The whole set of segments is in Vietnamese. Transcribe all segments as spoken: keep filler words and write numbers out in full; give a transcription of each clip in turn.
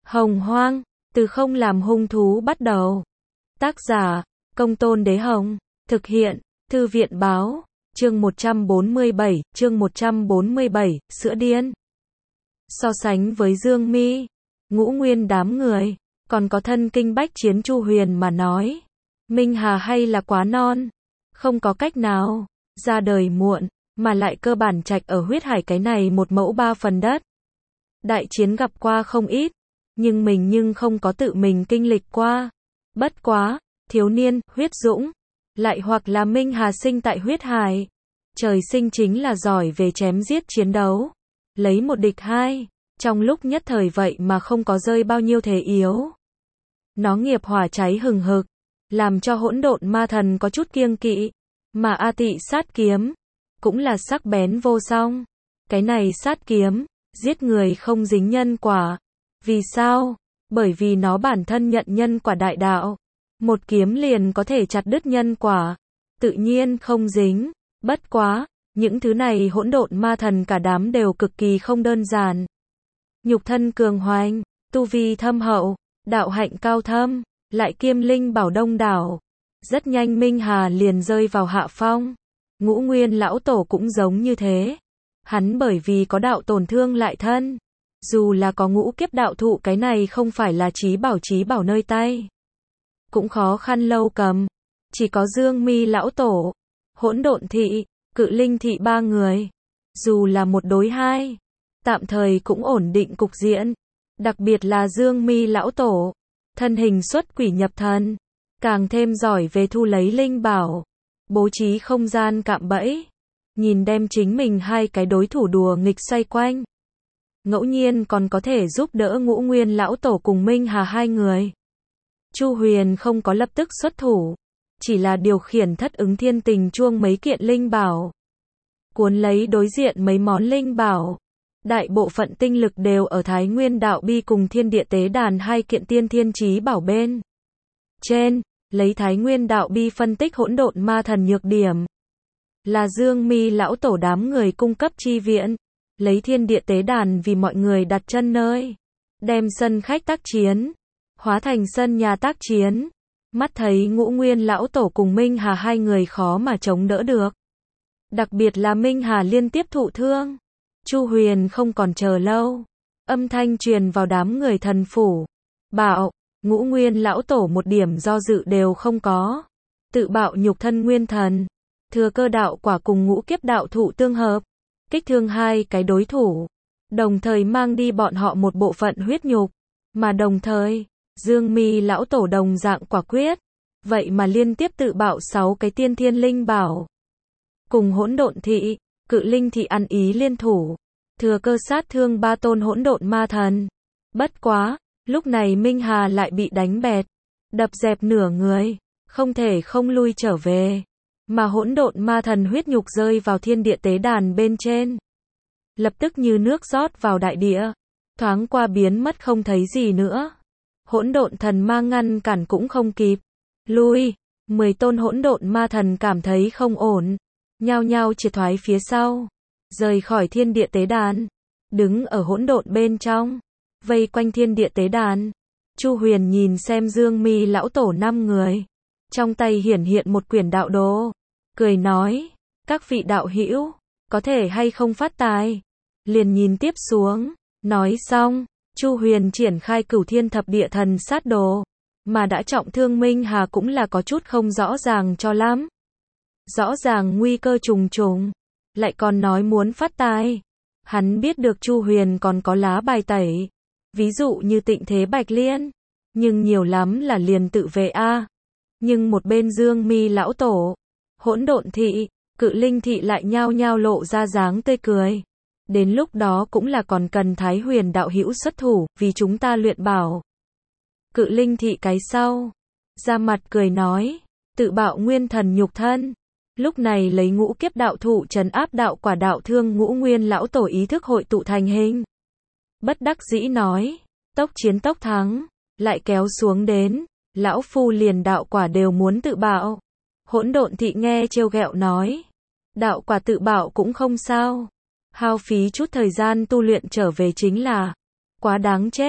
Hồng Hoang, từ không làm hung thú bắt đầu. Tác giả, Công Tôn Đế Hồng. Thực hiện, Thư viện Báo. Chương một trăm bốn mươi bảy, chương một trăm bốn mươi bảy, sữa điên. So sánh với Dương Mi, Ngũ Nguyên đám người, còn có thân kinh bách chiến Chu Huyền mà nói, Minh Hà hay là quá non. Không có cách nào, ra đời muộn, mà lại cơ bản trạch ở huyết hải cái này một mẫu ba phần đất. Đại chiến gặp qua không ít, nhưng mình nhưng không có tự mình kinh lịch qua. Bất quá, thiếu niên, huyết dũng, lại hoặc là Minh Hà sinh tại huyết hải. Trời sinh chính là giỏi về chém giết chiến đấu. Lấy một địch hai, trong lúc nhất thời vậy mà không có rơi bao nhiêu thế yếu. Nó nghiệp hỏa cháy hừng hực, làm cho hỗn độn ma thần có chút kiêng kỵ. Mà A Tị sát kiếm, cũng là sắc bén vô song. Cái này sát kiếm, giết người không dính nhân quả. Vì sao? Bởi vì nó bản thân nhận nhân quả đại đạo. Một kiếm liền có thể chặt đứt nhân quả. Tự nhiên không dính. Bất quá, những thứ này hỗn độn ma thần cả đám đều cực kỳ không đơn giản. Nhục thân cường hoành, tu vi thâm hậu, đạo hạnh cao thâm, lại kiêm linh bảo đông đảo. Rất nhanh Minh Hà liền rơi vào hạ phong. Ngũ Nguyên lão tổ cũng giống như thế. Hắn bởi vì có đạo tổn thương lại thân. Dù là có ngũ kiếp đạo thụ cái này không phải là trí bảo trí bảo nơi tay. Cũng khó khăn lâu cầm. Chỉ có Dương Mi lão tổ, hỗn độn thị, cự linh thị ba người. Dù là một đối hai, tạm thời cũng ổn định cục diện. Đặc biệt là Dương Mi lão tổ, thân hình xuất quỷ nhập thần, càng thêm giỏi về thu lấy linh bảo, bố trí không gian cạm bẫy, nhìn đem chính mình hai cái đối thủ đùa nghịch xoay quanh. Ngẫu nhiên còn có thể giúp đỡ Ngũ Nguyên lão tổ cùng Minh Hà hai người. Chu Huyền không có lập tức xuất thủ, chỉ là điều khiển thất ứng thiên tình chuông mấy kiện linh bảo, cuốn lấy đối diện mấy món linh bảo. Đại bộ phận tinh lực đều ở Thái Nguyên đạo bi cùng Thiên Địa Tế Đàn hai kiện tiên thiên chí bảo bên trên, lấy Thái Nguyên đạo bi phân tích hỗn độn ma thần nhược điểm, là Dương Mi lão tổ đám người cung cấp chi viện, lấy Thiên Địa Tế Đàn vì mọi người đặt chân nơi, đem sân khách tác chiến hóa thành sân nhà tác chiến. Mắt thấy Ngũ Nguyên lão tổ cùng Minh Hà hai người khó mà chống đỡ được, đặc biệt là Minh Hà liên tiếp thụ thương. Chu Huyền không còn chờ lâu, âm thanh truyền vào đám người thần phủ, bảo Ngũ Nguyên lão tổ một điểm do dự đều không có, tự bạo nhục thân nguyên thần, thừa cơ đạo quả cùng ngũ kiếp đạo thụ tương hợp, kích thương hai cái đối thủ, đồng thời mang đi bọn họ một bộ phận huyết nhục, mà đồng thời, Dương Mi lão tổ đồng dạng quả quyết, vậy mà liên tiếp tự bạo sáu cái tiên thiên linh bảo, cùng hỗn độn thị, cự linh thị ăn ý liên thủ, thừa cơ sát thương ba tôn hỗn độn ma thần. Bất quá, lúc này Minh Hà lại bị đánh bẹt, đập dẹp nửa người, không thể không lui trở về, mà hỗn độn ma thần huyết nhục rơi vào Thiên Địa Tế Đàn bên trên, lập tức như nước rót vào đại địa, thoáng qua biến mất không thấy gì nữa. Hỗn độn thần ma ngăn cản cũng không kịp, lui. Mười tôn hỗn độn ma thần cảm thấy không ổn, nhao nhao triệt thoái phía sau, rời khỏi Thiên Địa Tế Đàn, đứng ở hỗn độn bên trong, vây quanh Thiên Địa Tế Đàn. Chu Huyền nhìn xem Dương Mi lão tổ năm người, trong tay hiển hiện một quyển đạo đồ, cười nói, các vị đạo hữu, có thể hay không phát tài, liền nhìn tiếp xuống. Nói xong, Chu Huyền triển khai Cửu Thiên Thập Địa Thần Sát Đồ, mà đã trọng thương Minh Hà cũng là có chút không rõ ràng cho lắm. Rõ ràng nguy cơ trùng trùng, lại còn nói muốn phát tài. Hắn biết được Chu Huyền còn có lá bài tẩy, ví dụ như Tịnh Thế Bạch Liên, nhưng nhiều lắm là liền tự vệ a. Nhưng một bên Dương Mi lão tổ, hỗn độn thị, cự linh thị lại nhao nhao lộ ra dáng tươi cười. Đến lúc đó cũng là còn cần Thái Huyền đạo hữu xuất thủ, vì chúng ta luyện bảo. Cự linh thị cái sau, ra mặt cười nói, tự bạo nguyên thần nhục thân. Lúc này lấy ngũ kiếp đạo thụ trấn áp đạo quả đạo thương Ngũ Nguyên lão tổ ý thức hội tụ thành hình. Bất đắc dĩ nói, tốc chiến tốc thắng, lại kéo xuống đến, lão phu liền đạo quả đều muốn tự bạo. Hỗn độn thị nghe trêu ghẹo nói, đạo quả tự bạo cũng không sao, hao phí chút thời gian tu luyện trở về chính là quá đáng chết.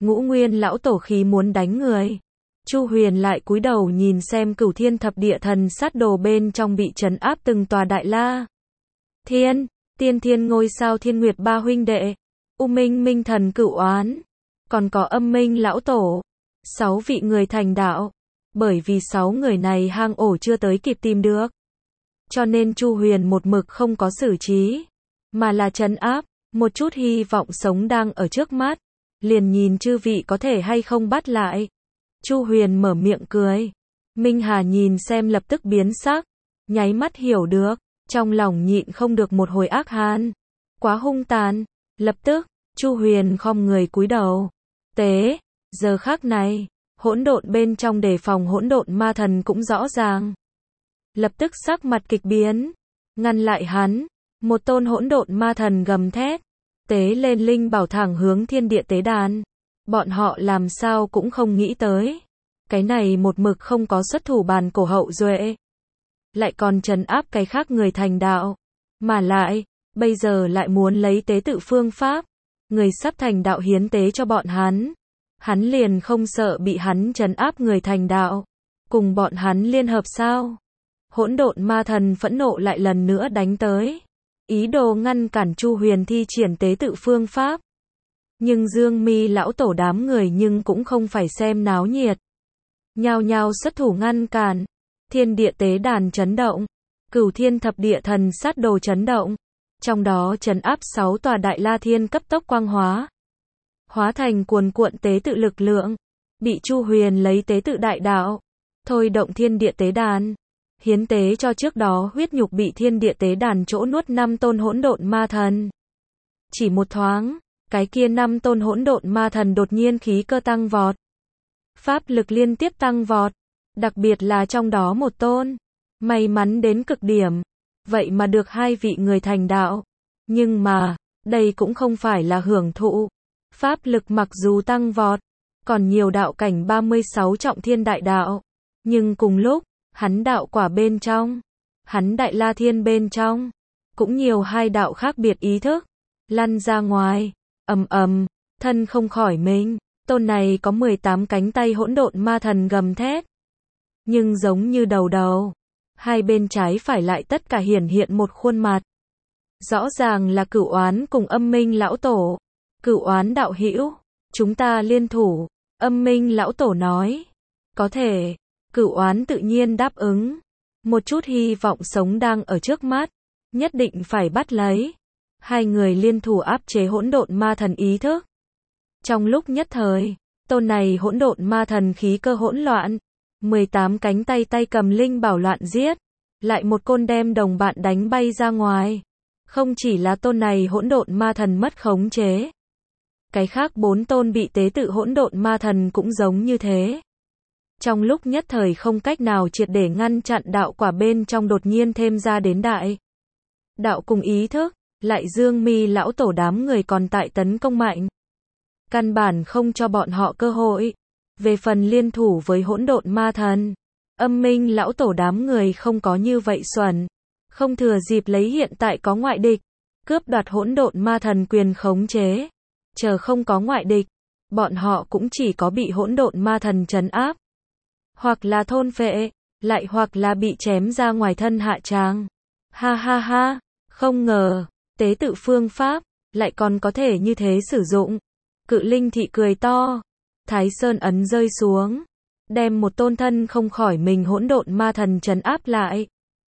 Ngũ Nguyên lão tổ khí muốn đánh người. Chu Huyền lại cúi đầu nhìn xem Cửu Thiên Thập Địa Thần Sát Đồ bên trong bị trấn áp từng tòa đại la. Thiên, Tiên Thiên Ngôi Sao Thiên Nguyệt ba huynh đệ, U Minh Minh Thần Cửu Oán, còn có Âm Minh lão tổ, sáu vị người thành đạo. Bởi vì sáu người này hang ổ chưa tới kịp tìm được, cho nên Chu Huyền một mực không có xử trí, mà là trấn áp, một chút hy vọng sống đang ở trước mắt, liền nhìn chư vị có thể hay không bắt lại. Chu Huyền mở miệng cười. Minh Hà nhìn xem lập tức biến sắc, nháy mắt hiểu được, trong lòng nhịn không được một hồi ác hàn. Quá hung tàn. Lập tức, Chu Huyền khom người cúi đầu. Tế, giờ khắc này, hỗn độn bên trong đề phòng hỗn độn ma thần cũng rõ ràng. Lập tức sắc mặt kịch biến, ngăn lại hắn. Một tôn hỗn độn ma thần gầm thét, tế lên linh bảo thẳng hướng thiên địa tế đàn. Bọn họ làm sao cũng không nghĩ tới, cái này một mực không có xuất thủ bàn cổ hậu duệ, lại còn trấn áp cái khác người thành đạo, mà lại, bây giờ lại muốn lấy tế tự phương pháp, người sắp thành đạo hiến tế cho bọn hắn. Hắn liền không sợ bị hắn trấn áp người thành đạo, cùng bọn hắn liên hợp sao? Hỗn độn ma thần phẫn nộ lại lần nữa đánh tới, ý đồ ngăn cản Chu Huyền thi triển tế tự phương pháp. Nhưng Dương Mi lão tổ đám người nhưng cũng không phải xem náo nhiệt, nhao nhao xuất thủ ngăn cản. Thiên địa tế đàn chấn động, Cửu Thiên Thập Địa Thần Sát Đồ chấn động, trong đó trấn áp sáu tòa đại la thiên cấp tốc quang hóa, hóa thành cuồn cuộn tế tự lực lượng, bị Chu Huyền lấy tế tự đại đạo, thôi động thiên địa tế đàn, hiến tế cho trước đó huyết nhục bị thiên địa tế đàn chỗ nuốt năm tôn hỗn độn ma thần. Chỉ một thoáng, cái kia năm tôn hỗn độn ma thần đột nhiên khí cơ tăng vọt, pháp lực liên tiếp tăng vọt, đặc biệt là trong đó một tôn, may mắn đến cực điểm, vậy mà được hai vị người thành đạo. Nhưng mà, đây cũng không phải là hưởng thụ, pháp lực mặc dù tăng vọt, còn nhiều đạo cảnh ba mươi sáu trọng thiên đại đạo, nhưng cùng lúc, hắn đạo quả bên trong, hắn đại la thiên bên trong, cũng nhiều hai đạo khác biệt ý thức, lăn ra ngoài. Ầm ầm, thân không khỏi mình, tôn này có mười tám cánh tay hỗn độn ma thần gầm thét. Nhưng giống như đầu đầu, hai bên trái phải lại tất cả hiển hiện một khuôn mặt. Rõ ràng là Cửu Oán cùng Âm Minh lão tổ. Cửu Oán đạo hữu, chúng ta liên thủ. Âm Minh lão tổ nói, có thể. Cửu Oán tự nhiên đáp ứng. Một chút hy vọng sống đang ở trước mắt, nhất định phải bắt lấy. Hai người liên thủ áp chế hỗn độn ma thần ý thức. Trong lúc nhất thời, tôn này hỗn độn ma thần khí cơ hỗn loạn, mười tám cánh tay tay cầm linh bảo loạn giết, lại một côn đem đồng bạn đánh bay ra ngoài. Không chỉ là tôn này hỗn độn ma thần mất khống chế, cái khác bốn tôn bị tế tự hỗn độn ma thần cũng giống như thế. Trong lúc nhất thời không cách nào triệt để ngăn chặn đạo quả bên trong đột nhiên thêm ra đến đại đạo cùng ý thức. Lại Dương Mi lão tổ đám người còn tại tấn công mạnh, căn bản không cho bọn họ cơ hội. Về phần liên thủ với hỗn độn ma thần, Âm Minh lão tổ đám người không có như vậy xuẩn, không thừa dịp lấy hiện tại có ngoại địch, cướp đoạt hỗn độn ma thần quyền khống chế. Chờ không có ngoại địch, bọn họ cũng chỉ có bị hỗn độn ma thần trấn áp, hoặc là thôn phệ, lại hoặc là bị chém ra ngoài thân hạ tràng. Ha ha ha, không ngờ tế tự phương pháp, lại còn có thể như thế sử dụng. Cự Linh thị cười to, Thái Sơn ấn rơi xuống, đem một tôn thân không khỏi mình hỗn độn ma thần trấn áp lại.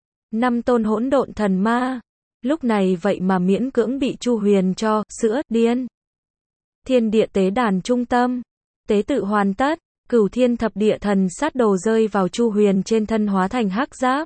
Năm tôn hỗn độn thần ma, lúc này vậy mà miễn cưỡng bị Chu Huyền cho sữa điên. Thiên địa tế đàn trung tâm, tế tự hoàn tất, Cửu Thiên Thập Địa Thần Sát Đồ rơi vào Chu Huyền trên thân hóa thành hắc giáp.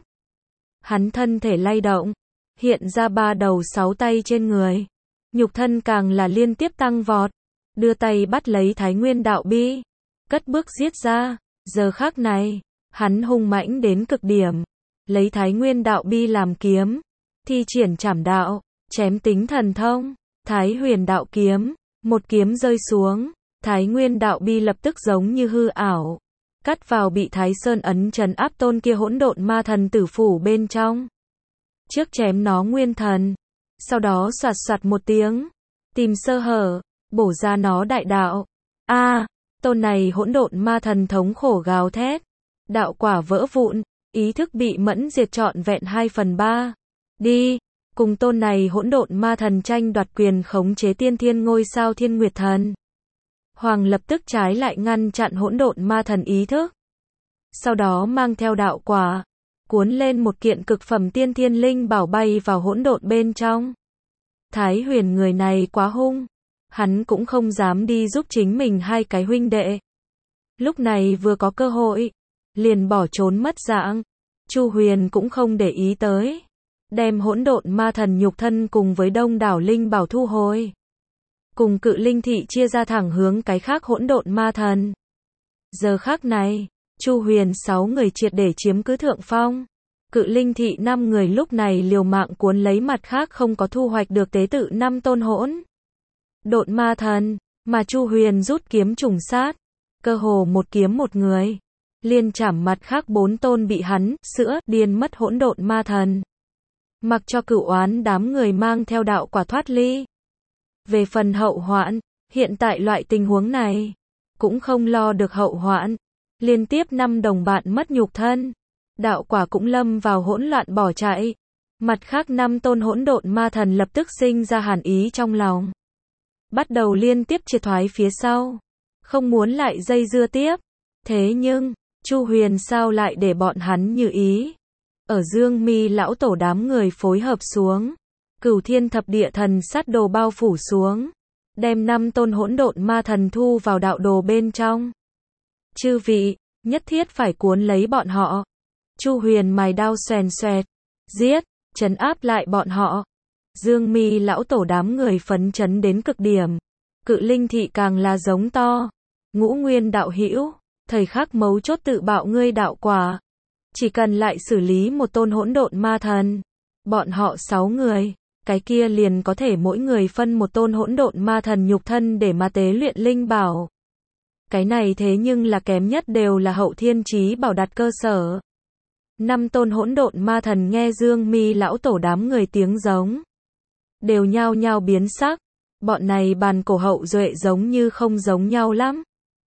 Hắn thân thể lay động, hiện ra ba đầu sáu tay trên người, nhục thân càng là liên tiếp tăng vọt, đưa tay bắt lấy Thái Nguyên đạo bi, cất bước giết ra. Giờ khắc này, hắn hung mãnh đến cực điểm, lấy Thái Nguyên đạo bi làm kiếm, thi triển trảm đạo, chém tính thần thông, Thái Huyền đạo kiếm, một kiếm rơi xuống, Thái Nguyên đạo bi lập tức giống như hư ảo, cắt vào bị Thái Sơn ấn trấn áp tôn kia hỗn độn ma thần tử phủ bên trong. Trước chém nó nguyên thần, sau đó soạt soạt một tiếng, tìm sơ hở, bổ ra nó đại đạo. A, tôn này hỗn độn ma thần thống khổ gào thét. Đạo quả vỡ vụn, ý thức bị mẫn diệt trọn vẹn hai phần ba. Đi, cùng tôn này hỗn độn ma thần tranh đoạt quyền khống chế tiên thiên ngôi sao Thiên Nguyệt Thần. Hoàng lập tức trái lại ngăn chặn hỗn độn ma thần ý thức. Sau đó mang theo đạo quả, cuốn lên một kiện cực phẩm tiên thiên linh bảo bay vào hỗn độn bên trong. Thái Huyền người này quá hung, hắn cũng không dám đi giúp chính mình hai cái huynh đệ. Lúc này vừa có cơ hội, liền bỏ trốn mất dạng. Chu Huyền cũng không để ý tới, đem hỗn độn ma thần nhục thân cùng với đông đảo linh bảo thu hồi. Cùng Cự Linh thị chia ra thẳng hướng cái khác hỗn độn ma thần. Giờ khác này, Chu Huyền sáu người triệt để chiếm cứ thượng phong. Cự Linh thị năm người lúc này liều mạng cuốn lấy mặt khác không có thu hoạch được tế tự năm tôn hỗn độn ma thần, mà Chu Huyền rút kiếm trùng sát, cơ hồ một kiếm một người, liên chảm mặt khác bốn tôn bị hắn sữa điên mất hỗn độn ma thần. Mặc cho Cửu Oán đám người mang theo đạo quả thoát ly. Về phần hậu hoạn, hiện tại loại tình huống này cũng không lo được hậu hoạn, liên tiếp năm đồng bạn mất nhục thân, đạo quả cũng lâm vào hỗn loạn bỏ chạy. Mặt khác năm tôn hỗn độn ma thần lập tức sinh ra hàn ý trong lòng, bắt đầu liên tiếp triệt thoái phía sau, không muốn lại dây dưa tiếp. Thế nhưng, Chu Huyền sao lại để bọn hắn như ý? Ở Dương Mi lão tổ đám người phối hợp xuống, Cửu Thiên Thập Địa Thần Sát Đồ bao phủ xuống, đem năm tôn hỗn độn ma thần thu vào đạo đồ bên trong. Chư vị, nhất thiết phải cuốn lấy bọn họ. Chu Huyền mài đao xoèn xoẹt, giết, trấn áp lại bọn họ. Dương Mi lão tổ đám người phấn chấn đến cực điểm. Cự Linh thị càng là giống to. Ngũ Nguyên đạo hữu, thời khắc mấu chốt tự bạo ngươi đạo quả. Chỉ cần lại xử lý một tôn hỗn độn ma thần, bọn họ sáu người, cái kia liền có thể mỗi người phân một tôn hỗn độn ma thần nhục thân để mà tế luyện linh bảo. Cái này thế nhưng là kém nhất đều là hậu thiên chí bảo đặt cơ sở. Năm tôn hỗn độn ma thần nghe Dương Mi lão tổ đám người tiếng giống, đều nhao nhao biến sắc. Bọn này bàn cổ hậu duệ giống như không giống nhau lắm.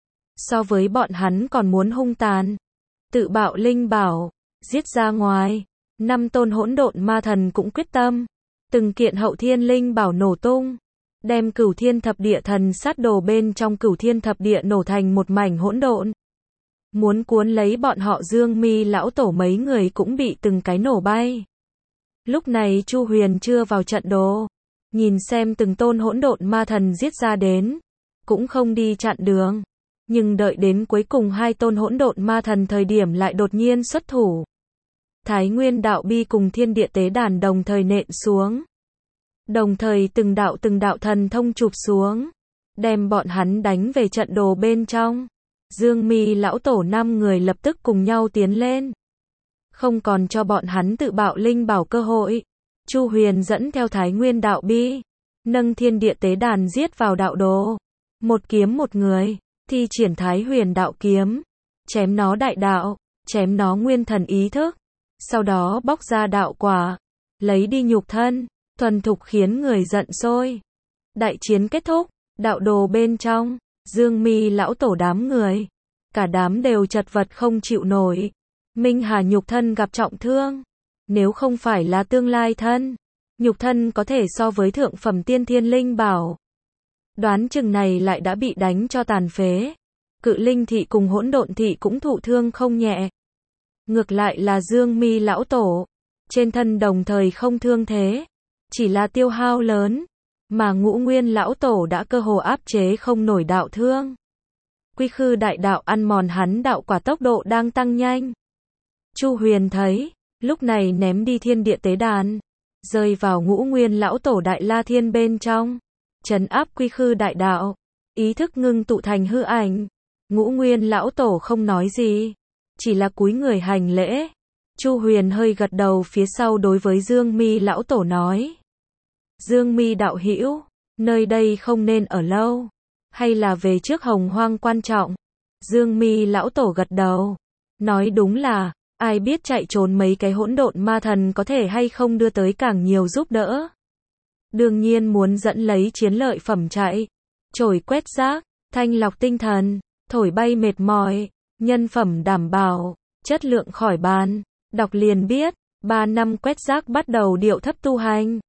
So với bọn hắn còn muốn hung tàn. Tự bạo linh bảo, giết ra ngoài. Năm tôn hỗn độn ma thần cũng quyết tâm. Từng kiện hậu thiên linh bảo nổ tung, đem Cửu Thiên Thập Địa Thần Sát Đồ bên trong Cửu Thiên Thập Địa nổ thành một mảnh hỗn độn. Muốn cuốn lấy bọn họ. Dương Mi lão tổ mấy người cũng bị từng cái nổ bay. Lúc này Chu Huyền chưa vào trận đồ, nhìn xem từng tôn hỗn độn ma thần giết ra đến, cũng không đi chặn đường. Nhưng đợi đến cuối cùng hai tôn hỗn độn ma thần thời điểm lại đột nhiên xuất thủ. Thái Nguyên đạo bi cùng Thiên Địa tế đàn đồng thời nện xuống. Đồng thời từng đạo từng đạo thần thông chụp xuống, đem bọn hắn đánh về trận đồ bên trong. Dương Mi lão tổ năm người lập tức cùng nhau tiến lên, không còn cho bọn hắn tự bạo linh bảo cơ hội. Chu Huyền dẫn theo Thái Nguyên đạo bi, nâng Thiên Địa tế đàn giết vào đạo đồ. Một kiếm một người, thi triển Thái Huyền đạo kiếm, chém nó đại đạo, chém nó nguyên thần ý thức. Sau đó bóc ra đạo quả, lấy đi nhục thân, thuần thục khiến người giận sôi. Đại chiến kết thúc, đạo đồ bên trong, Dương Mi lão tổ đám người, cả đám đều chật vật không chịu nổi. Minh Hà nhục thân gặp trọng thương, nếu không phải là tương lai thân, nhục thân có thể so với thượng phẩm tiên thiên linh bảo, đoán chừng này lại đã bị đánh cho tàn phế. Cự Linh thị cùng Hỗn Độn thị cũng thụ thương không nhẹ. Ngược lại là Dương Mi lão tổ, trên thân đồng thời không thương thế, chỉ là tiêu hao lớn, mà Ngũ Nguyên lão tổ đã cơ hồ áp chế không nổi đạo thương. Quy khư đại đạo ăn mòn hắn đạo quả tốc độ đang tăng nhanh. Chu Huyền thấy, lúc này ném đi Thiên Địa tế đàn, rơi vào Ngũ Nguyên lão tổ Đại La Thiên bên trong, trấn áp quy khư đại đạo, ý thức ngưng tụ thành hư ảnh. Ngũ Nguyên lão tổ không nói gì, chỉ là cúi người hành lễ. Chu Huyền hơi gật đầu phía sau đối với Dương Mi lão tổ nói: Dương Mi đạo hữu, nơi đây không nên ở lâu, hay là về trước Hồng Hoang quan trọng? Dương Mi lão tổ gật đầu, nói đúng là, ai biết chạy trốn mấy cái hỗn độn ma thần có thể hay không đưa tới càng nhiều giúp đỡ. Đương nhiên muốn dẫn lấy chiến lợi phẩm chạy, trổi quét rác, thanh lọc tinh thần, thổi bay mệt mỏi, nhân phẩm đảm bảo, chất lượng khỏi bàn. Đọc liền biết, ba năm quét rác bắt đầu điệu thấp tu hành.